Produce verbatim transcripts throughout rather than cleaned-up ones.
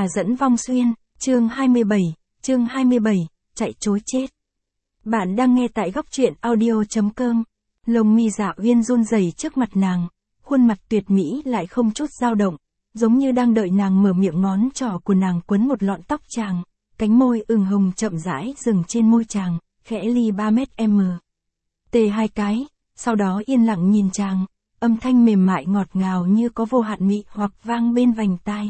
Tà dẫn vong xuyên, chương hai mươi bảy, chương hai mươi bảy, chạy trối chết. Bạn đang nghe tại góc truyện audio.com. Lông mi Dạ Uyên run rẩy trước mặt nàng, khuôn mặt tuyệt mỹ lại không chút dao động, giống như đang đợi nàng mở miệng, ngón trỏ của nàng quấn một lọn tóc chàng, cánh môi ửng hồng chậm rãi dừng trên môi chàng, khẽ ly ba mét m. Tê hai cái, sau đó yên lặng nhìn chàng, âm thanh mềm mại ngọt ngào như có vô hạn mị hoặc vang bên vành tai.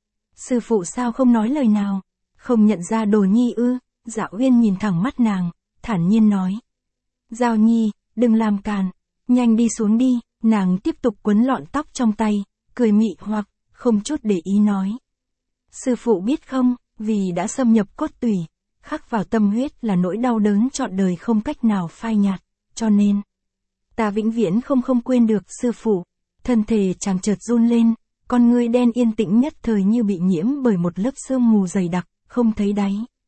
Sư phụ sao không nói lời nào, không nhận ra Đồ Nhi ư? Dạ Uyên nhìn thẳng mắt nàng, thản nhiên nói. Giao Nhi, đừng làm càn, nhanh đi xuống đi. Nàng tiếp tục quấn lọn tóc trong tay, cười mị hoặc, không chút để ý nói. Sư phụ biết không, vì đã xâm nhập cốt tủy, khắc vào tâm huyết là nỗi đau đớn trọn đời không cách nào phai nhạt, cho nên ta vĩnh viễn không không quên được sư phụ. Thân thể chàng chợt run lên, con ngươi đen yên tĩnh nhất thời như bị nhiễm bởi một lớp sương mù dày đặc, không thấy đáy.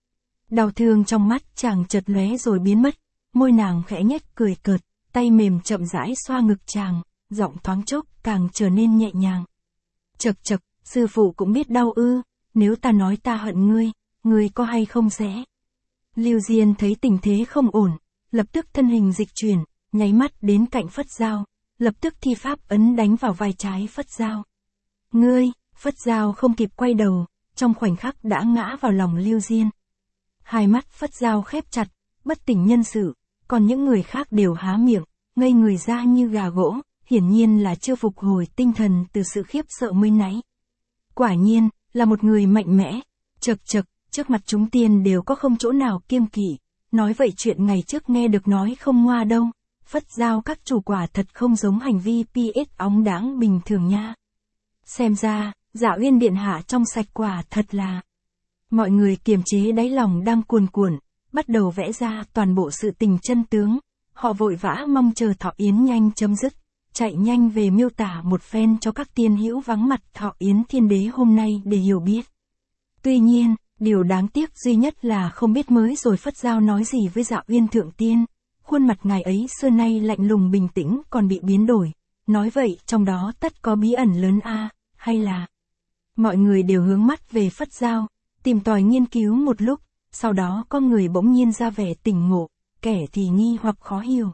Đau thương trong mắt chàng chợt lóe rồi biến mất, môi nàng khẽ nhếch cười cợt, tay mềm chậm rãi xoa ngực chàng, giọng thoáng chốc càng trở nên nhẹ nhàng. Chậc chậc, sư phụ cũng biết đau ư? Nếu ta nói ta hận ngươi, ngươi có hay không sẽ? Lưu Diên thấy tình thế không ổn, lập tức thân hình dịch chuyển, nháy mắt đến cạnh Phất Dao, lập tức thi pháp ấn đánh vào vai trái Phất Dao. Ngươi, Phất Dao không kịp quay đầu, trong khoảnh khắc đã ngã vào lòng Lưu Diên. Hai mắt Phất Dao khép chặt, bất tỉnh nhân sự, còn những người khác đều há miệng, ngây người ra như gà gỗ, hiển nhiên là chưa phục hồi tinh thần từ sự khiếp sợ mới nãy. Quả nhiên, là một người mạnh mẽ. Chậc chậc, trước mặt chúng tiên đều có không chỗ nào kiêng kỵ, nói vậy chuyện ngày trước nghe được nói không ngoa đâu. Phất Dao các chủ quả thật không giống hành vi pê ét óng đáng bình thường nha. Xem ra, Dạ Uyên điện hạ trong sạch quả thật là. Mọi người kiềm chế đáy lòng đang cuồn cuộn, bắt đầu vẽ ra toàn bộ sự tình chân tướng. Họ vội vã mong chờ thọ yến nhanh chấm dứt, chạy nhanh về miêu tả một phen cho các tiên hữu vắng mặt thọ yến thiên đế hôm nay để hiểu biết. Tuy nhiên, điều đáng tiếc duy nhất là không biết mới rồi Phất Dao nói gì với Dạ Uyên thượng tiên. Khuôn mặt ngài ấy xưa nay lạnh lùng bình tĩnh còn bị biến đổi. Nói vậy trong đó tất có bí ẩn lớn a, hay là... Mọi người đều hướng mắt về Phất Dao, tìm tòi nghiên cứu một lúc, sau đó có người bỗng nhiên ra vẻ tỉnh ngộ, kẻ thì nghi hoặc khó hiểu.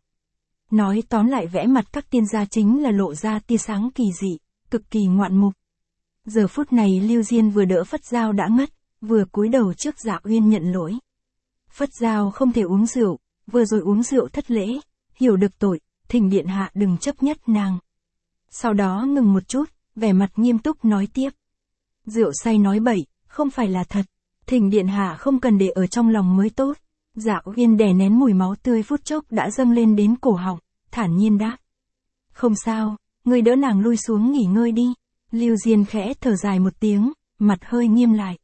Nói tóm lại vẽ mặt các tiên gia chính là lộ ra tia sáng kỳ dị, cực kỳ ngoạn mục. Giờ phút này Lưu Diên vừa đỡ Phất Dao đã ngất, vừa cúi đầu trước Dạ Uyên nhận lỗi. Phất Dao không thể uống rượu, vừa rồi uống rượu thất lễ, hiểu được tội, thỉnh điện hạ đừng chấp nhất nàng. Sau đó ngừng một chút, vẻ mặt nghiêm túc nói tiếp. Rượu say nói bậy, không phải là thật, thỉnh điện hạ không cần để ở trong lòng mới tốt. Dạ Uyên đè nén mùi máu tươi phút chốc đã dâng lên đến cổ họng, thản nhiên đáp. Không sao, ngươi đỡ nàng lui xuống nghỉ ngơi đi. Lưu Diên khẽ thở dài một tiếng, mặt hơi nghiêm lại.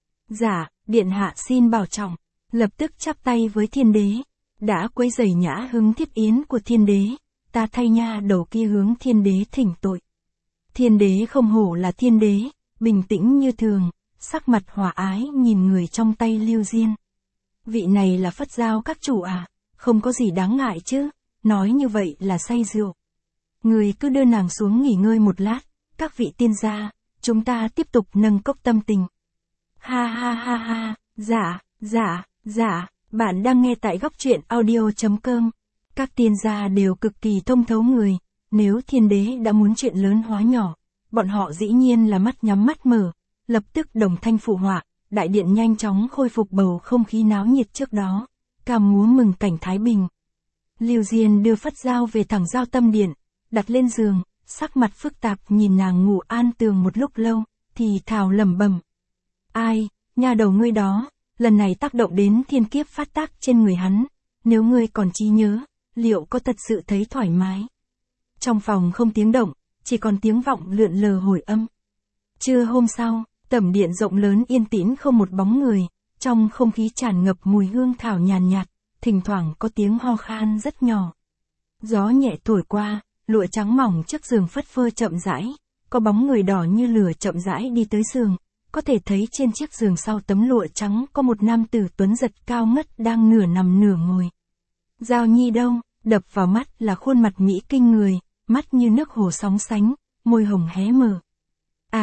Dạ, điện hạ xin bảo trọng, lập tức chắp tay với thiên đế. Đã quấy rầy nhã hứng thiết yến của thiên đế, ta thay nha đầu kia hướng thiên đế thỉnh tội. Thiên đế không hổ là thiên đế, bình tĩnh như thường, sắc mặt hòa ái nhìn người trong tay Lưu Diên. Vị này là Phất Dao các chủ à, không có gì đáng ngại chứ, nói như vậy là say rượu. Người cứ đưa nàng xuống nghỉ ngơi một lát, các vị tiên gia, chúng ta tiếp tục nâng cốc tâm tình. Ha ha ha ha, dạ, dạ, dạ, bạn đang nghe tại góc truyện audio.com. Các tiên gia đều cực kỳ thông thấu người, nếu thiên đế đã muốn chuyện lớn hóa nhỏ, bọn họ dĩ nhiên là mắt nhắm mắt mở, lập tức đồng thanh phụ họa. Đại điện nhanh chóng khôi phục bầu không khí náo nhiệt trước đó, ca múa mừng cảnh thái bình. Lưu Diên đưa Phất Dao về thẳng Giao Tâm điện, đặt lên giường, sắc mặt phức tạp nhìn nàng ngủ an tường một lúc lâu, thì thào lẩm bẩm. Ai, nha đầu ngươi đó, lần này tác động đến thiên kiếp phát tác trên người hắn, nếu ngươi còn trí nhớ, liệu có thật sự thấy thoải mái? Trong phòng không tiếng động, chỉ còn tiếng vọng lượn lờ hồi âm. Trưa hôm sau, tẩm điện rộng lớn yên tĩnh không một bóng người, trong không khí tràn ngập mùi hương thảo nhàn nhạt, thỉnh thoảng có tiếng ho khan rất nhỏ. Gió nhẹ thổi qua, lụa trắng mỏng trước giường phất phơ chậm rãi, có bóng người đỏ như lửa chậm rãi đi tới giường, có thể thấy trên chiếc giường sau tấm lụa trắng có một nam tử tuấn giật cao ngất đang nửa nằm nửa ngồi. Giao Nhi đâu, đập vào mắt là khuôn mặt mỹ kinh người, mắt như nước hồ sóng sánh, môi hồng hé mở. À,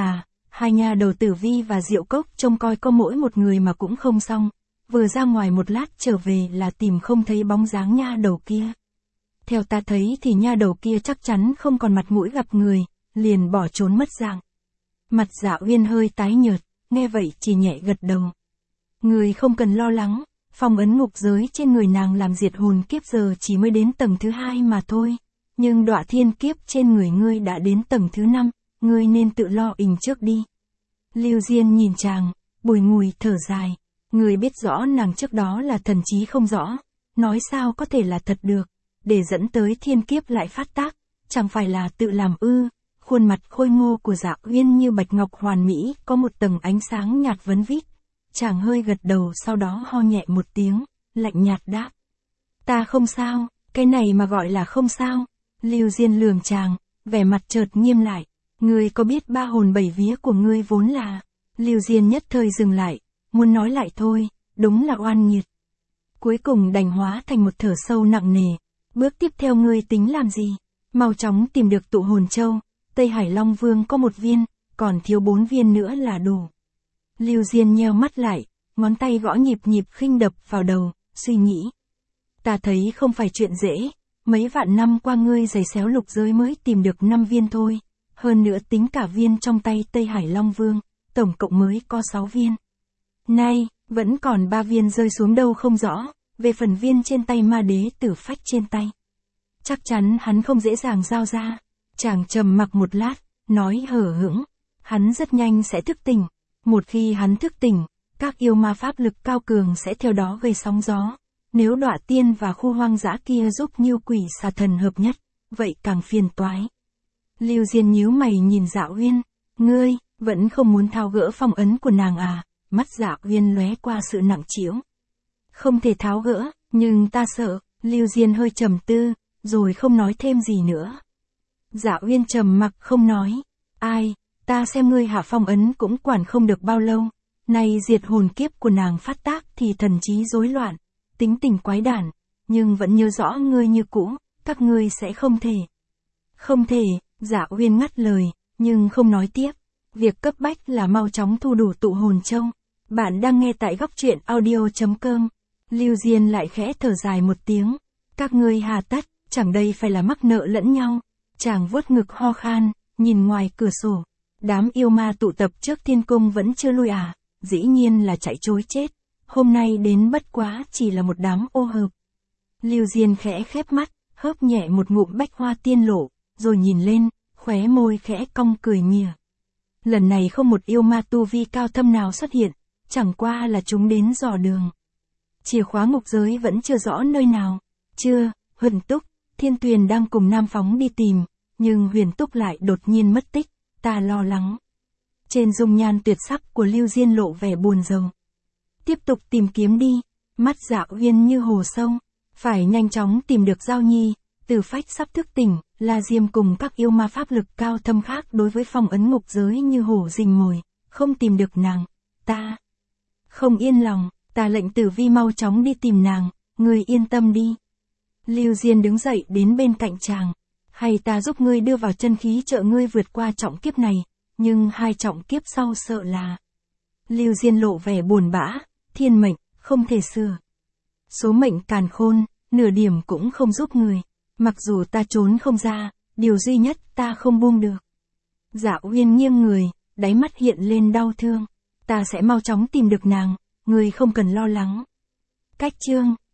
hai nha đầu Tử Vi và Diệu Cốc trông coi có mỗi một người mà cũng không xong, vừa ra ngoài một lát trở về là tìm không thấy bóng dáng nha đầu kia. Theo ta thấy thì nha đầu kia chắc chắn không còn mặt mũi gặp người, liền bỏ trốn mất dạng. Mặt Dạ Uyên hơi tái nhợt, nghe vậy chỉ nhẹ gật đầu. Người không cần lo lắng, phong ấn ngục giới trên người nàng làm diệt hồn kiếp giờ chỉ mới đến tầng thứ hai mà thôi, nhưng đọa thiên kiếp trên người ngươi đã đến tầng thứ năm, ngươi nên tự lo ình trước đi. Lưu Diên nhìn chàng, bùi ngùi thở dài, người biết rõ nàng trước đó là thần trí không rõ, nói sao có thể là thật được, để dẫn tới thiên kiếp lại phát tác, chẳng phải là tự làm ư. Khuôn mặt khôi ngô của Dạ Uyên như bạch ngọc hoàn mỹ, có một tầng ánh sáng nhạt vấn vít. Chàng hơi gật đầu sau đó ho nhẹ một tiếng, lạnh nhạt đáp. Ta không sao, cái này mà gọi là không sao. Lưu Diên lườm chàng, vẻ mặt chợt nghiêm lại. Ngươi có biết ba hồn bảy vía của ngươi vốn là... Lưu Diên nhất thời dừng lại, muốn nói lại thôi, đúng là oan nghiệt. Cuối cùng đành hóa thành một thở sâu nặng nề. Bước tiếp theo ngươi tính làm gì? Mau chóng tìm được tụ hồn châu. Tây Hải Long Vương có một viên, còn thiếu bốn viên nữa là đủ. Lưu Diên nheo mắt lại, ngón tay gõ nhịp nhịp khinh đập vào đầu, suy nghĩ. Ta thấy không phải chuyện dễ, mấy vạn năm qua ngươi giày xéo lục giới mới tìm được năm viên thôi, hơn nữa tính cả viên trong tay Tây Hải Long Vương, tổng cộng mới có sáu viên. Nay, vẫn còn ba viên rơi xuống đâu không rõ, về phần viên trên tay ma đế tử phách trên tay. Chắc chắn hắn không dễ dàng giao ra. Chàng trầm mặc một lát, nói hờ hững, hắn rất nhanh sẽ thức tỉnh. Một khi hắn thức tỉnh, các yêu ma pháp lực cao cường sẽ theo đó gây sóng gió. Nếu Đọa Tiên và khu hoang dã kia giúp Nhiêu Quỷ Xà Thần hợp nhất, vậy càng phiền toái. Lưu Diên nhíu mày nhìn Dạ Uyên, ngươi, vẫn không muốn tháo gỡ phong ấn của nàng à? Mắt Dạ Uyên lóe qua sự nặng trĩu. Không thể tháo gỡ, nhưng ta sợ. Lưu Diên hơi trầm tư, rồi không nói thêm gì nữa. Dạ Uyên trầm mặc không nói. Ai, ta xem ngươi hạ phong ấn cũng quản không được bao lâu. Nay diệt hồn kiếp của nàng phát tác thì thần trí rối loạn, tính tình quái đản, nhưng vẫn nhớ rõ ngươi như cũ, các ngươi sẽ không thể. Không thể, Dạ Uyên ngắt lời, nhưng không nói tiếp. Việc cấp bách là mau chóng thu đủ tụ hồn châu. Bạn đang nghe tại góc truyện audio chấm com. Lưu Diên lại khẽ thở dài một tiếng. Các ngươi hà tất, chẳng đây phải là mắc nợ lẫn nhau. Chàng vuốt ngực ho khan, nhìn ngoài cửa sổ. Đám yêu ma tụ tập trước thiên cung vẫn chưa lui à, dĩ nhiên là chạy trối chết. Hôm nay đến bất quá chỉ là một đám ô hợp. Lưu Diên khẽ khép mắt, hớp nhẹ một ngụm bách hoa tiên lộ, rồi nhìn lên, khóe môi khẽ cong cười mỉa. Lần này không một yêu ma tu vi cao thâm nào xuất hiện, chẳng qua là chúng đến dò đường. Chìa khóa ngục giới vẫn chưa rõ nơi nào. Chưa, Huyền Túc, Thiên Tuyền đang cùng Nam Phóng đi tìm, nhưng Huyền Túc lại đột nhiên mất tích, ta lo lắng. Trên dung nhan tuyệt sắc của Lưu Diên lộ vẻ buồn rầu. Tiếp tục tìm kiếm đi, mắt Dạ Uyên như hồ sâu, phải nhanh chóng tìm được Giao Nhi, Tử Phách sắp thức tỉnh, La Diêm cùng các yêu ma pháp lực cao thâm khác đối với phong ấn ngục giới như hổ rình mồi, không tìm được nàng, ta không yên lòng, ta lệnh Tử Vi mau chóng đi tìm nàng, ngươi yên tâm đi. Lưu Diên đứng dậy đến bên cạnh chàng, hay ta giúp ngươi đưa vào chân khí trợ ngươi vượt qua trọng kiếp này, nhưng hai trọng kiếp sau sợ là... Lưu Diên lộ vẻ buồn bã, thiên mệnh, không thể sửa. Số mệnh càn khôn, nửa điểm cũng không giúp người, mặc dù ta trốn không ra, điều duy nhất ta không buông được. Dạ Uyên nghiêng người, đáy mắt hiện lên đau thương, ta sẽ mau chóng tìm được nàng, ngươi không cần lo lắng. Cách chương